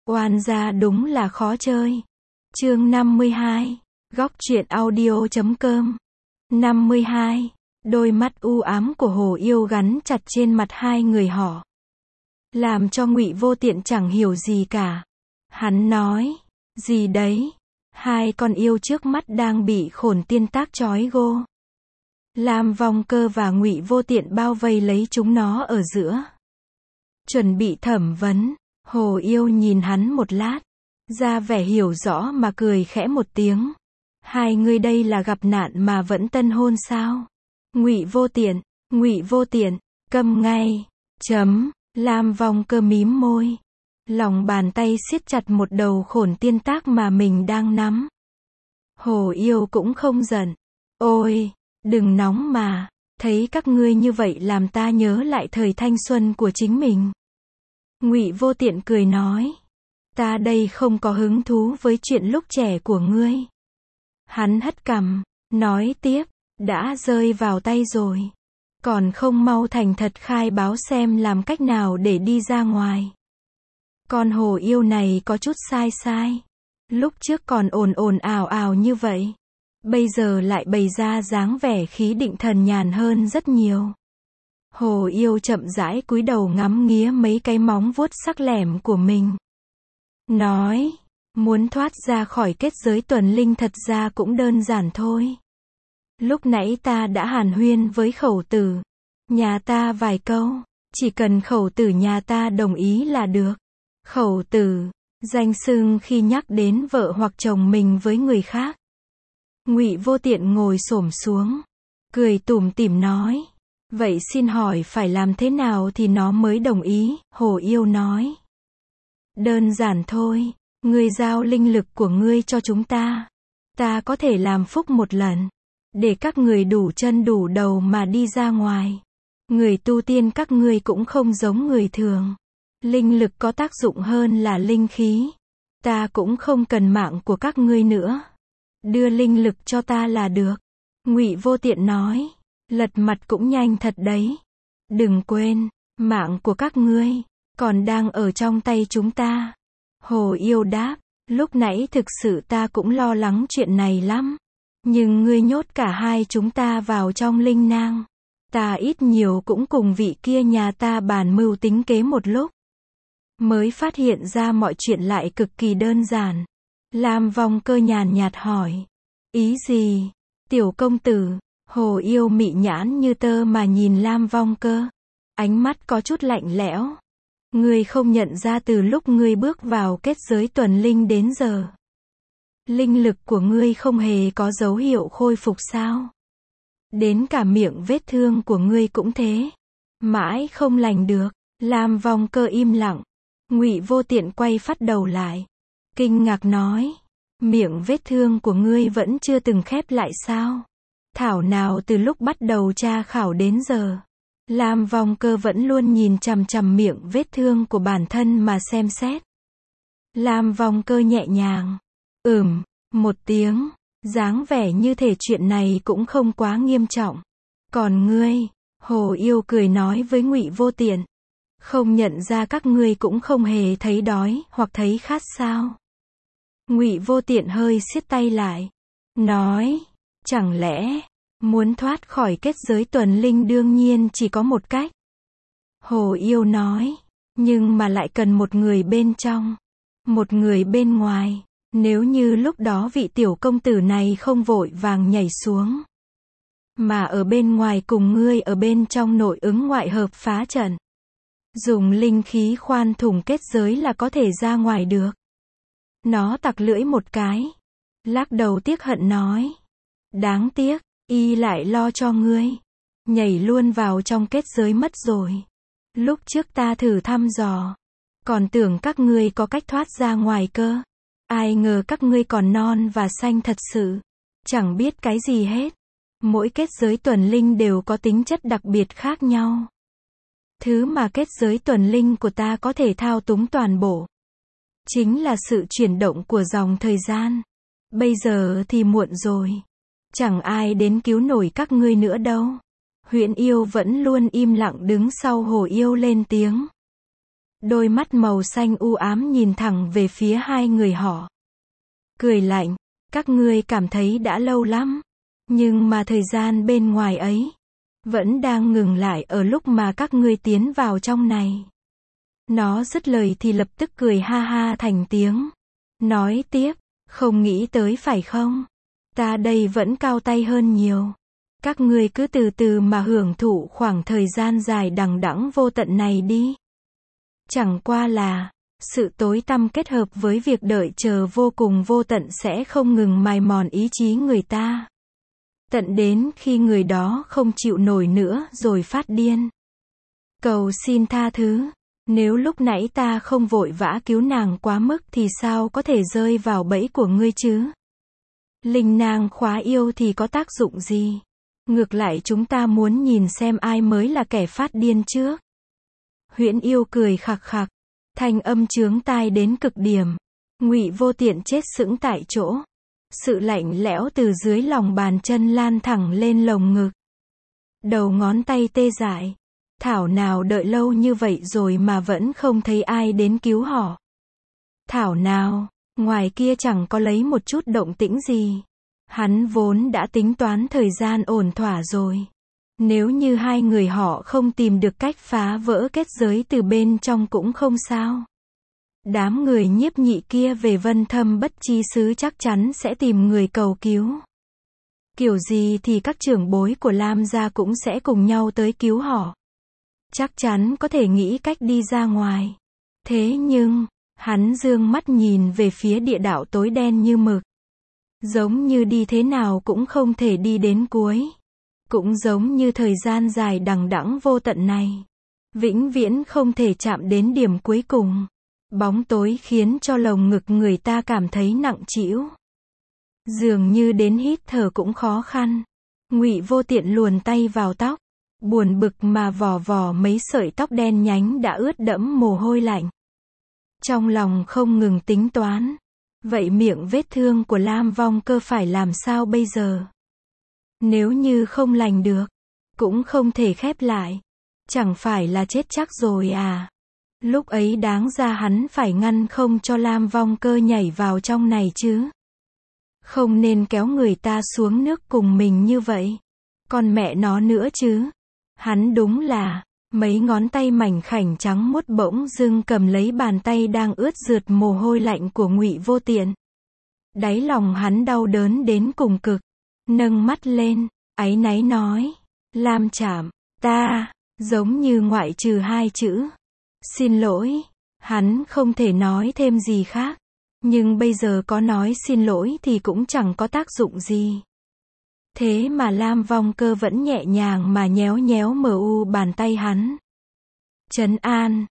Oan gia đúng là khó chơi. Chương 52. Góc truyện audio.com. 52. Đôi mắt u ám của Hồ Yêu gắn chặt trên mặt hai người họ, làm cho Ngụy Vô Tiện chẳng hiểu gì cả. Hắn nói, gì đấy? Hai con yêu trước mắt đang bị Khổn Tiên Tác trói gô. Lam Vong Cơ và Ngụy Vô Tiện bao vây lấy chúng nó ở giữa, chuẩn bị thẩm vấn. Hồ Yêu nhìn hắn một lát, ra vẻ hiểu rõ mà cười khẽ một tiếng. Hai người đây là gặp nạn mà vẫn tân hôn sao? Ngụy Vô Tiện, câm ngay. Lam Vong Cơ mím môi, lòng bàn tay siết chặt một đầu Khổn Tiên Tác mà mình đang nắm. Hồ Yêu cũng không giận. Ôi, đừng nóng mà, thấy các ngươi như vậy làm ta nhớ lại thời thanh xuân của chính mình. Ngụy Vô Tiện cười nói, ta đây không có hứng thú với chuyện lúc trẻ của ngươi. Hắn hất cằm, nói tiếp, đã rơi vào tay rồi, còn không mau thành thật khai báo xem làm cách nào để đi ra ngoài. Con Hồ Yêu này có chút sai. Lúc trước còn ồn ào như vậy, bây giờ lại bày ra dáng vẻ khí định thần nhàn hơn rất nhiều. Hồ Yêu chậm rãi cúi đầu ngắm nghía mấy cái móng vuốt sắc lẻm của mình, nói, muốn thoát ra khỏi kết giới tuần linh thật ra cũng đơn giản thôi. Lúc nãy ta đã hàn huyên với khẩu tử nhà ta vài câu, chỉ cần khẩu tử nhà ta đồng ý là được. Khẩu tử, danh xưng khi nhắc đến vợ hoặc chồng mình với người khác. Ngụy Vô Tiện ngồi xổm xuống, cười tủm tỉm nói, vậy xin hỏi phải làm thế nào thì nó mới đồng ý? Hồ Yêu nói, đơn giản thôi, ngươi giao linh lực của ngươi cho chúng ta có thể làm phúc một lần, để các người đủ chân đủ đầu mà đi ra ngoài. Người tu tiên các ngươi cũng không giống người thường, linh lực có tác dụng hơn là linh khí. Ta cũng không cần mạng của các ngươi nữa, đưa linh lực cho ta là được. Ngụy Vô Tiện nói, lật mặt cũng nhanh thật đấy. Đừng quên, mạng của các ngươi còn đang ở trong tay chúng ta. Hồ Yêu đáp, lúc nãy thực sự ta cũng lo lắng chuyện này lắm, nhưng ngươi nhốt cả hai chúng ta vào trong linh nang, ta ít nhiều cũng cùng vị kia nhà ta bàn mưu tính kế một lúc, mới phát hiện ra mọi chuyện lại cực kỳ đơn giản. Lam Vong Cơ nhàn nhạt hỏi, ý gì? Tiểu công tử. Hồ Yêu mị nhãn như tơ mà nhìn Lam Vong Cơ, ánh mắt có chút lạnh lẽo. Ngươi không nhận ra từ lúc ngươi bước vào kết giới tuần linh đến giờ, linh lực của ngươi không hề có dấu hiệu khôi phục sao? Đến cả miệng vết thương của ngươi cũng thế, mãi không lành được. Lam Vong Cơ im lặng. Ngụy Vô Tiện quay phắt đầu lại, kinh ngạc nói, miệng vết thương của ngươi vẫn chưa từng khép lại sao? Thảo nào từ lúc bắt đầu tra khảo đến giờ, Lam Vong Cơ vẫn luôn nhìn chằm chằm miệng vết thương của bản thân mà xem xét. Lam Vong Cơ nhẹ nhàng, một tiếng, dáng vẻ như thể chuyện này cũng không quá nghiêm trọng. Còn ngươi? Hồ Yêu cười nói với Ngụy Vô Tiện, không nhận ra các ngươi cũng không hề thấy đói hoặc thấy khát sao? Ngụy Vô Tiện hơi siết tay lại, nói, chẳng lẽ muốn thoát khỏi kết giới tuần linh đương nhiên chỉ có một cách. Hồ Yêu nói, nhưng mà lại cần một người bên trong, một người bên ngoài. Nếu như lúc đó vị tiểu công tử này không vội vàng nhảy xuống, mà ở bên ngoài cùng ngươi ở bên trong nội ứng ngoại hợp phá trận, dùng linh khí khoan thủng kết giới là có thể ra ngoài được. Nó tặc lưỡi một cái, lắc đầu tiếc hận nói, đáng tiếc, y lại lo cho ngươi, nhảy luôn vào trong kết giới mất rồi. Lúc trước ta thử thăm dò, còn tưởng các ngươi có cách thoát ra ngoài cơ. Ai ngờ các ngươi còn non và xanh thật sự, chẳng biết cái gì hết. Mỗi kết giới tuần linh đều có tính chất đặc biệt khác nhau. Thứ mà kết giới tuần linh của ta có thể thao túng toàn bộ, chính là sự chuyển động của dòng thời gian. Bây giờ thì muộn rồi, chẳng ai đến cứu nổi các ngươi nữa đâu. Huyễn Yêu vẫn luôn im lặng đứng sau Hồ Yêu lên tiếng, đôi mắt màu xanh u ám nhìn thẳng về phía hai người họ. Cười lạnh, các ngươi cảm thấy đã lâu lắm, nhưng mà thời gian bên ngoài ấy vẫn đang ngừng lại ở lúc mà các ngươi tiến vào trong này. Nó dứt lời thì lập tức cười ha ha thành tiếng. Nói tiếp, không nghĩ tới phải không? Ta đây vẫn cao tay hơn nhiều. Các ngươi cứ từ từ mà hưởng thụ khoảng thời gian dài đằng đẵng vô tận này đi. Chẳng qua là, sự tối tăm kết hợp với việc đợi chờ vô cùng vô tận sẽ không ngừng mài mòn ý chí người ta. Tận đến khi người đó không chịu nổi nữa rồi phát điên. Cầu xin tha thứ. Nếu lúc nãy ta không vội vã cứu nàng quá mức thì sao có thể rơi vào bẫy của ngươi chứ? Linh nàng khóa yêu thì có tác dụng gì? Ngược lại chúng ta muốn nhìn xem ai mới là kẻ phát điên trước. Huyễn yêu cười khặc khặc, thanh âm chướng tai đến cực điểm. Ngụy Vô Tiện chết sững tại chỗ. Sự lạnh lẽo từ dưới lòng bàn chân lan thẳng lên lồng ngực. Đầu ngón tay tê dại. Thảo nào đợi lâu như vậy rồi mà vẫn không thấy ai đến cứu họ. Thảo nào, ngoài kia chẳng có lấy một chút động tĩnh gì. Hắn vốn đã tính toán thời gian ổn thỏa rồi. Nếu như hai người họ không tìm được cách phá vỡ kết giới từ bên trong cũng không sao. Đám người Nhiếp Nhị kia về Vân Thâm Bất Chi Xứ chắc chắn sẽ tìm người cầu cứu. Kiểu gì thì các trưởng bối của Lam gia cũng sẽ cùng nhau tới cứu họ. Chắc chắn có thể nghĩ cách đi ra ngoài. Thế nhưng, hắn dương mắt nhìn về phía địa đạo tối đen như mực. Giống như đi thế nào cũng không thể đi đến cuối. Cũng giống như thời gian dài đằng đẵng vô tận này. Vĩnh viễn không thể chạm đến điểm cuối cùng. Bóng tối khiến cho lồng ngực người ta cảm thấy nặng trĩu. Dường như đến hít thở cũng khó khăn. Ngụy Vô Tiện luồn tay vào tóc. Buồn bực mà vò vò mấy sợi tóc đen nhánh đã ướt đẫm mồ hôi lạnh. Trong lòng không ngừng tính toán. Vậy miệng vết thương của Lam Vong Cơ phải làm sao bây giờ? Nếu như không lành được, cũng không thể khép lại. Chẳng phải là chết chắc rồi à? Lúc ấy đáng ra hắn phải ngăn không cho Lam Vong Cơ nhảy vào trong này chứ. Không nên kéo người ta xuống nước cùng mình như vậy. Còn mẹ nó nữa chứ. Hắn đúng là, mấy ngón tay mảnh khảnh trắng muốt bỗng dưng cầm lấy bàn tay đang ướt rượt mồ hôi lạnh của Ngụy Vô Tiện. Đáy lòng hắn đau đớn đến cùng cực. Nâng mắt lên, áy náy nói. Lam Trảm, ta, giống như ngoại trừ hai chữ. Xin lỗi. Hắn không thể nói thêm gì khác. Nhưng bây giờ có nói xin lỗi thì cũng chẳng có tác dụng gì. Thế mà Lam Vong Cơ vẫn nhẹ nhàng mà nhéo nhéo bàn tay hắn. Trấn an,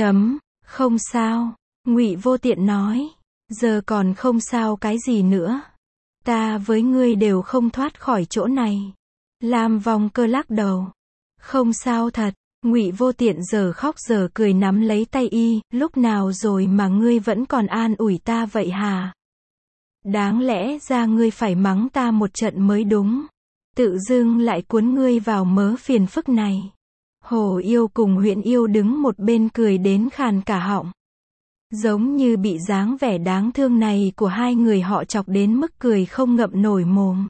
không sao. Ngụy Vô Tiện nói. Giờ còn không sao cái gì nữa. Ta với ngươi đều không thoát khỏi chỗ này. Lam Vong Cơ lắc đầu. Không sao thật. Ngụy Vô Tiện giờ khóc giờ cười nắm lấy tay y. Lúc nào rồi mà ngươi vẫn còn an ủi ta vậy hả? Đáng lẽ ra ngươi phải mắng ta một trận mới đúng. Tự dưng lại cuốn ngươi vào mớ phiền phức này. Hổ yêu cùng Huyễn yêu đứng một bên cười đến khàn cả họng. Giống như bị dáng vẻ đáng thương này của hai người họ chọc đến mức cười không ngậm nổi mồm.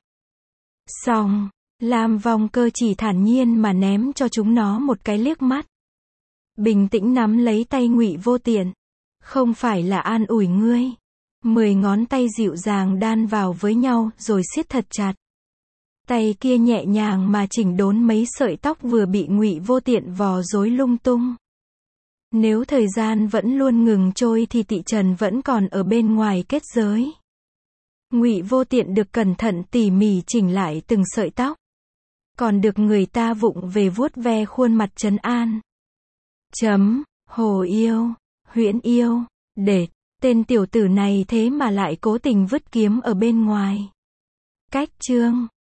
Xong, Lam Vong Cơ chỉ thản nhiên mà ném cho chúng nó một cái liếc mắt. Bình tĩnh nắm lấy tay Ngụy Vô Tiện. Không phải là an ủi ngươi. 10 ngón tay dịu dàng đan vào với nhau rồi siết thật chặt. Tay kia nhẹ nhàng mà chỉnh đốn mấy sợi tóc vừa bị Ngụy Vô Tiện vò rối lung tung. Nếu thời gian vẫn luôn ngừng trôi thì Tị Trần vẫn còn ở bên ngoài kết giới. Ngụy Vô Tiện được cẩn thận tỉ mỉ chỉnh lại từng sợi tóc. Còn được người ta vụng về vuốt ve khuôn mặt trấn an. Hồ yêu, Huyễn yêu, đệt, tên tiểu tử này thế mà lại cố tình vứt kiếm ở bên ngoài. Cách chương